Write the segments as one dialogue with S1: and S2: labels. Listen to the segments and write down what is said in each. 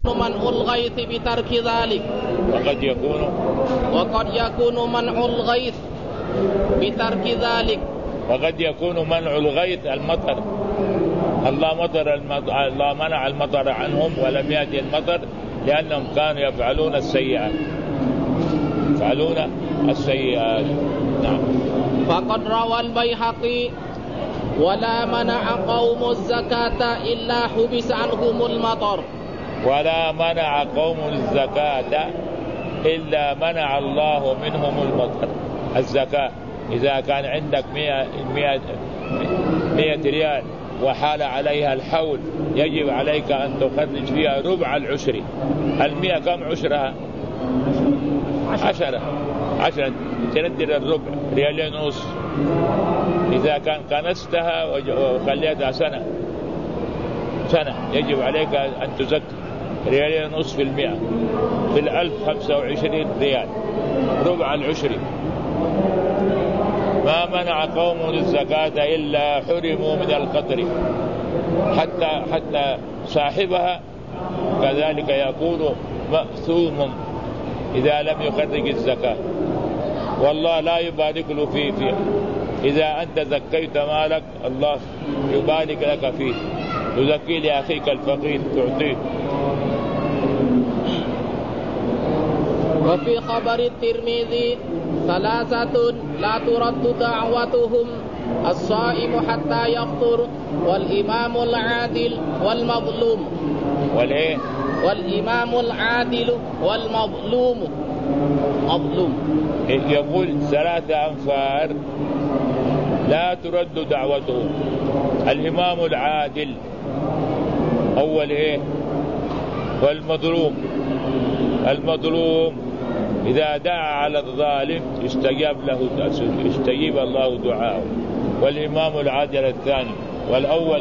S1: منع الغيث بترك ذلك.
S2: وقد يكون
S1: منع الغيث بترك ذلك.
S2: وقد يكون منع الغيث المطر. الله منع المطر عنهم ولم يأتي المطر لأنهم كانوا يفعلون السيئات. نعم.
S1: فقد روى البيهقي: ولا منع قوم الزكاة إلا حبس عنهم المطر.
S2: ولا منع قوم الزكاة إلا منع الله منهم المطر. الزكاة إذا كان عندك 100 ريال وحال عليها الحول يجب عليك أن تخرج فيها ربع العشر. 100 كم عشرها؟ 10 تندر الربع، 2.5 ريال. إذا كان كنستها وخليتها سنة يجب عليك أن تزكي 2.5 ريال في 100، في 1000 25 ريال، ربع العشر. ما منع قوم الزكاة إلا حرموا من القطر، حتى صاحبها كذلك يكون مأثوم إذا لم يخرج الزكاة، والله لا يبارك له فيه. إذا أنت زكيت مالك الله يبارك لك فيه، تزكي لأخيك الفقير تعطيه.
S1: وفي خبر الترمذي: 3 لا ترد دعوتهم: الصائم حتى يفطر، والإمام العادل والمظلوم. والإمام العادل والمظلوم.
S2: يقول 3 أنفار لا ترد دعوتهم: الإمام العادل أول والمظلوم إذا دعا على الظالم استجيب الله دعاءه. والإمام العادل الثاني. والأول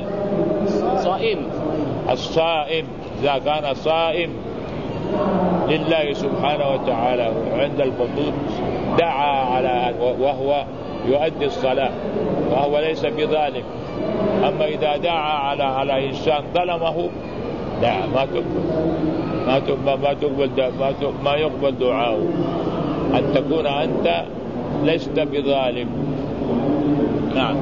S2: الصائم إذا كان صائم لله سبحانه وتعالى عند الفطور دعا وهو يؤدي الصلاة وهو ليس بظالم. أما إذا دعا على إنسان ظلمه لا، ما يقبل دعاءه، أن تكون أنت لست بظالم. نعم.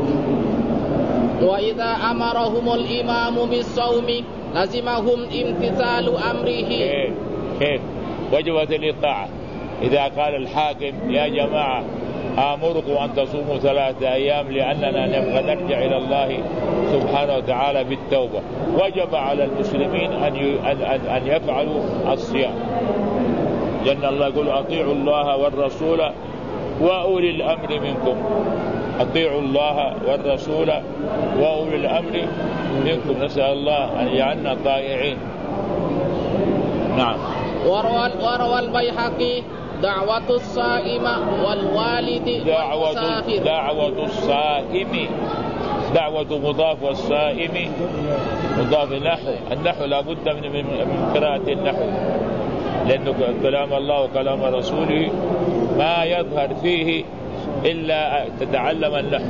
S1: وإذا أمرهم الإمام بالصوم لزمهم امتثال أمره.
S2: كيف وجبت الإطاعة. إذا قال الحاكم: يا جماعة آمركم أن تصوموا 3 أيام لأننا نبغى نرجع إلى الله سبحانه وتعالى بالتوبة، وجب على المسلمين أن يفعلوا الصيام، لأن الله يقول: أطيعوا الله والرسول وأولي الأمر منكم. أطيعوا الله والرسول وأولي الأمر منكم. نسأل الله أن يجعلنا طائعين. نعم.
S1: وروى البيهقي: دعوة الصائم والوالد والمسافر.
S2: دعوة الصائم، دعوة مضاف والصائم مضاف. النحو لابد من قراءة النحو، لأنه كلام الله وكلام رسوله ما يظهر فيه إلا تتعلم النحو.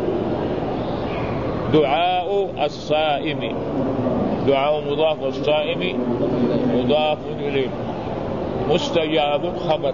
S2: دعاء الصائم، دعاء مضاف والصائم مضاف إليه. مستجاب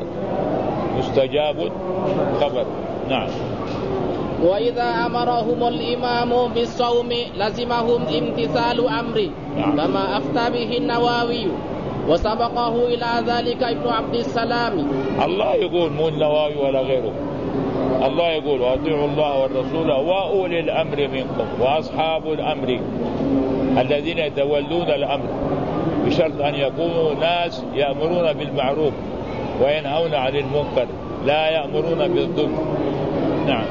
S2: خبر. نعم.
S1: وإذا أمرهم الإمام بالصوم لزمهم امتثال أمره.
S2: نعم.
S1: كما أفتى به النووي، وسبقه إلى ذلك ابن عبد السلام.
S2: الله يقول، مو النووي ولا غيره، الله يقول: وأطيعوا الله والرسول وأولي الأمر منكم. وأصحاب الأمر الذين يتولون الأمر، بشرط أن يكونوا ناس يأمرون بالمعروف وينهون عن المنكر، لا يأمرون بالظلم. نعم.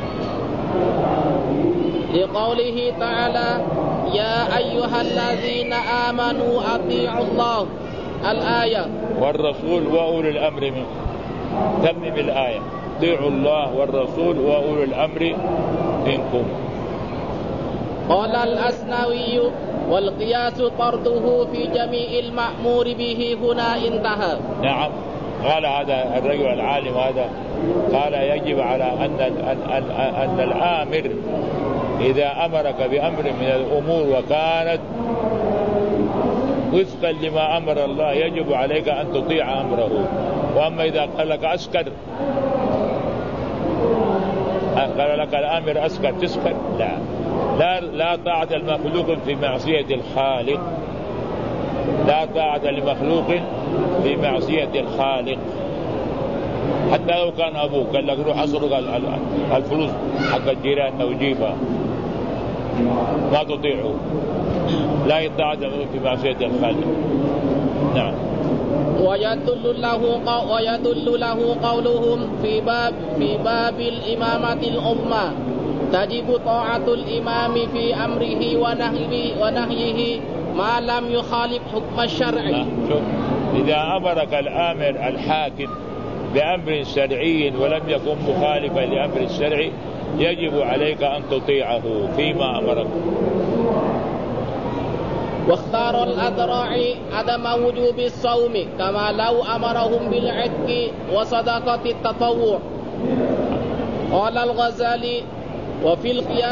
S1: لقوله تعالى: يا أيها الذين آمنوا أطيعوا الله، الآية.
S2: والرسول وأولي الأمر منكم. تمم الآية: أطيعوا الله والرسول وأولي الأمر منكم.
S1: قال الأسنوي: والقياس طرده في جميع المأمور به هنا انتهى.
S2: نعم. قال هذا الرجل العالم هذا، قال: يجب على أن الآمر إذا أمرك بأمر من الأمور وكانت وفقا لما أمر الله يجب عليك أن تطيع أمره. وأما إذا قال لك أسكر، قال لك الآمر أسكر تسكر، لا طاعة المخلوق في معصية الخالق، لا طاعة لمخلوق في معصية الخالق. حتى لو كان أبوك قال لك روح أسرق الفلوس حق الجيران أو جيبها، ما تطيعه، لا يطاع في معصية الخالق. نعم.
S1: ويدل له قولهم في باب الإمامة العظمى تجب طاعة الإمام في أمره ونهيه ما لم يخالف حكم الشرع.
S2: إذا أمرك الآمر الحاكم بأمر شرعي ولم يكن مخالفا لأمر الشرع يجب عليك أن تطيعه فيما أمرك.
S1: واختار الأذرع عدم وجوب الصوم كما لو أمرهم بالعتق وصدقة التطوع. قال الغزالي وفي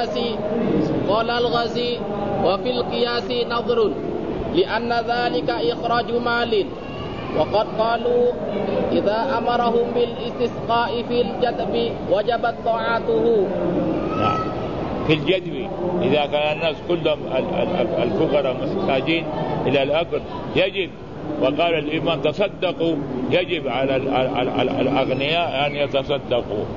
S1: القياس نظر لأن ذلك إخراج مال. وقد قالوا إذا أمرهم بالاستسقاء في الجدب وجبت طاعته.
S2: نعم. في الجدب إذا كان الناس كلهم الفقراء محتاجين إلى الأكل يجب. وقال الإمام تصدقوا، يجب على الأغنياء أن يتصدقوا.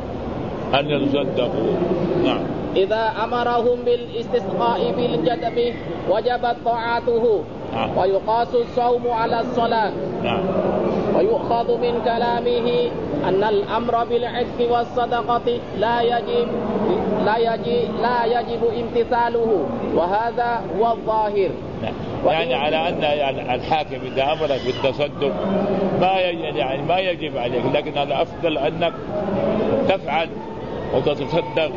S2: نعم.
S1: إذا أمرهم بالاستسقاء في الجدب وجبت طاعته.
S2: نعم.
S1: ويقاس الصوم على الصلاة.
S2: نعم.
S1: ويؤخذ من كلامه أن الأمر بالعتق والصدقة لا يجب امتثاله، وهذا هو الظاهر.
S2: يعني على أن الحاكم إذا أمرك بالتصدق ما يجب عليك، لكن الأفضل أنك تفعل وتتصدق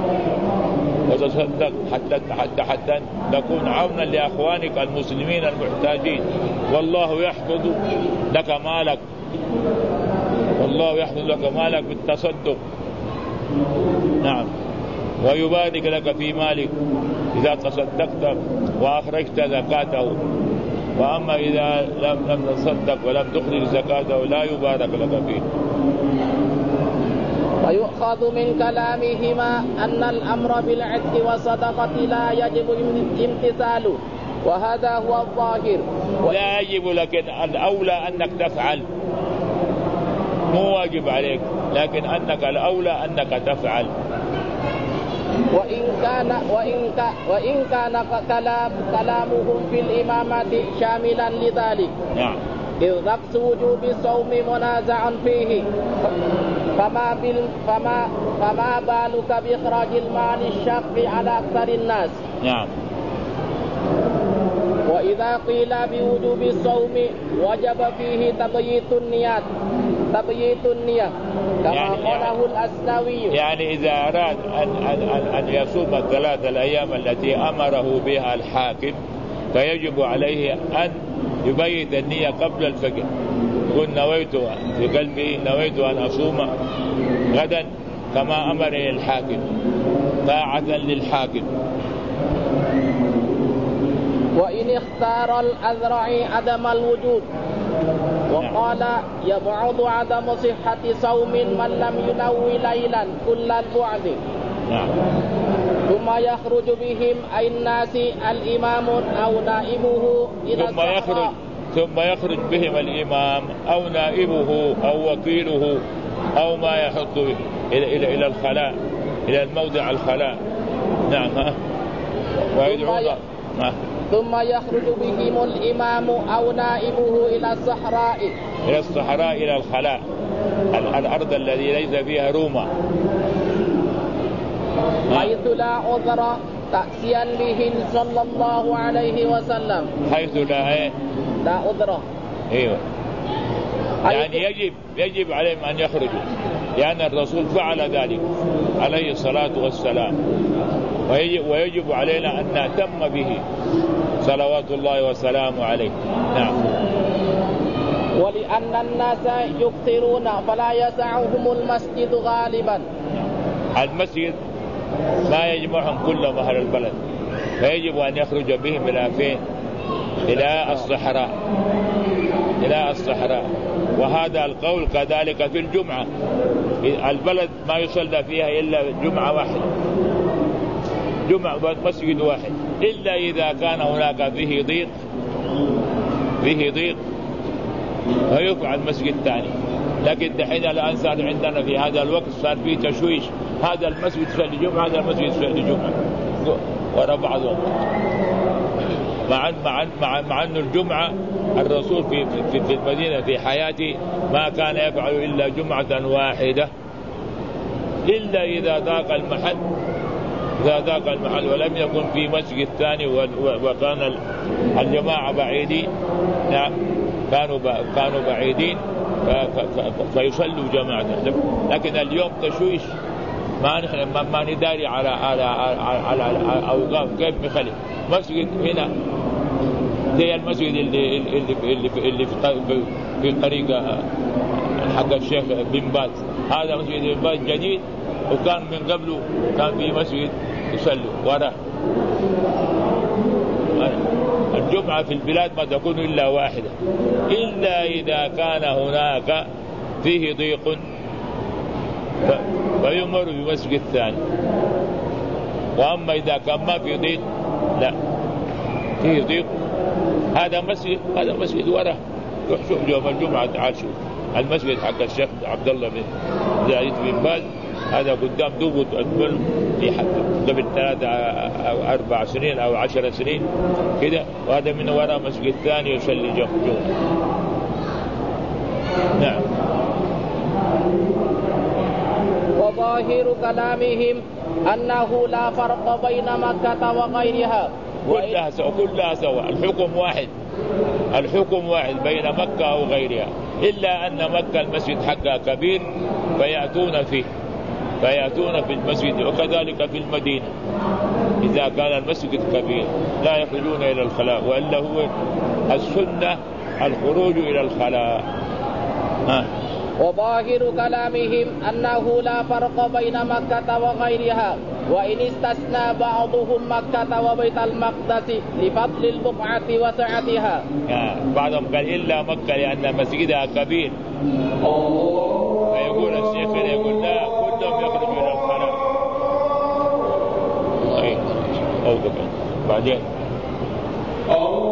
S2: حتى تكون عونا لأخوانك المسلمين المحتاجين، والله يحفظ لك مالك بالتصدق. نعم. ويبارك لك في مالك إذا تصدقت وأخرجت زكاته. وأما إذا لم تصدق ولم تخرج زكاته لا يبارك لك فيه.
S1: ويؤخذ من كلامهما أن الأمر بالعتق والصدقة لا يجب امتثاله، وهذا هو الظاهر.
S2: لا يجب، لكن الأولى أنك تفعل، مو واجب عليك، لكن أنك الأولى أنك تفعل.
S1: وإن كان كلامهم في الإمامة شاملا لذلك.
S2: نعم.
S1: إذ نقص وجوب الصوم منازع فيه، فما بالك بإخراج المال الشاق على أكثر الناس.
S2: نعم.
S1: وإذا قيل بوجوب الصوم وجب فيه تبييت النية كما قاله الأسنوي.
S2: يعني إذا أراد أن يصوم الثلاث الأيام التي أمره بها الحاكم فيجب عليه أن يبيت النية قبل الفجر، يقول نويت في قلبي نويت أن أصوم غدا كما أمرني الحاكم طاعة للحاكم.
S1: وإن اختار الأذرع عدم الوجود وقال يبعد عدم صحة صوم من لم ينوي ليلا كل البعد. ثم يخرج بهم أي الناس الإمام أو نائبه إلى الصحراء.
S2: ثم يخرج بهم الإمام أو نائبه أو وكيله أو ما يحط إلى الخلاء، إلى الموضع الخلاء. نعم.
S1: ثم يخرج بهم الإمام أو نائبه إلى الصحراء
S2: إلى الخلاء، الأرض الذي ليس فيها رومة،
S1: حيث لا عذر تأسيا به صلى الله عليه وسلم.
S2: حيث لا
S1: عذر.
S2: ايوه. يعني يجب عليهم أن يخرجوا، لأن الرسول فعل ذلك عليه الصلاة والسلام، ويجب علينا أن نهتم به صلوات الله وسلامه عليه. نعم.
S1: ولأن الناس يكثرون فلا يسعهم المسجد غالبا.
S2: المسجد ما يجمعهم كلهم أهل البلد، فيجب أن يخرج بهم إلى فين؟ إلى الصحراء، إلى الصحراء. وهذا القول كذلك في الجمعة، البلد ما يصلى فيها إلا جمعة واحدة، جمعة مسجد واحد، إلا إذا كان هناك فيه ضيق فيفعل مسجد ثاني. لكن دحين الآن صار عندنا في هذا الوقت صار فيه تشويش، هذا المسجد يصلي جمعة، هذا المسجد يصلي جمعة وراء بعضهم، مع أن الجمعة الرسول في المدينة في حياته ما كان يفعل إلا جمعة واحدة، إلا إذا ضاق المحل ولم يكن في مسجد ثاني وكان الجماعة بعيدين. نعم كانوا بعيدين فيصلوا جماعة. لكن اليوم تشويش، ما نداري على أوقاف كيف نخلي مسجد هنا زي المسجد اللي في طريق حق الشيخ بن باز، هذا مسجد بن باز جديد، وكان من قبله كان في مسجد يصلوا وراه. الجمعة في البلاد ما تكون إلا واحدة، إلا إذا كان هناك فيه ضيق فيمر بمسجد ثاني. وأما إذا كان ما في ضيق، لا فيه ضيق، هذا مسجد وراه، روح شوف يوم الجمعة، تعال شوف المسجد حق الشيخ عبد الله بن زايد بن باز، هذا قدام دوبه في قبل 3 أو 4 سنين أو 10 سنين كده، وهذا من وراء مسجد ثاني يصلي جمعة. نعم.
S1: وظاهر كلامهم أنه لا فرق بين مكة وغيرها،
S2: كلها سواء، الحكم واحد بين مكة أو غيرها، إلا أن مكة المسجد حقها كبير فيأتون في المسجد، وكذلك في المدينة إذا كان المسجد كبير لا يخرجون إلى الخلاء، وإلا هو السنة الخروج إلى الخلاء.
S1: وظاهر كلامهم أنه لا فرق بين مكة وغيرها، وإن استثنى بعضهم مكة وبيت المقدس لفضل البقعة وسعتها.
S2: بعضهم قال إلا مكة لأن مسجدها كبير، فيقول الشيخ يقول لا، كلهم يخرجون إلى الخلاء. بعدين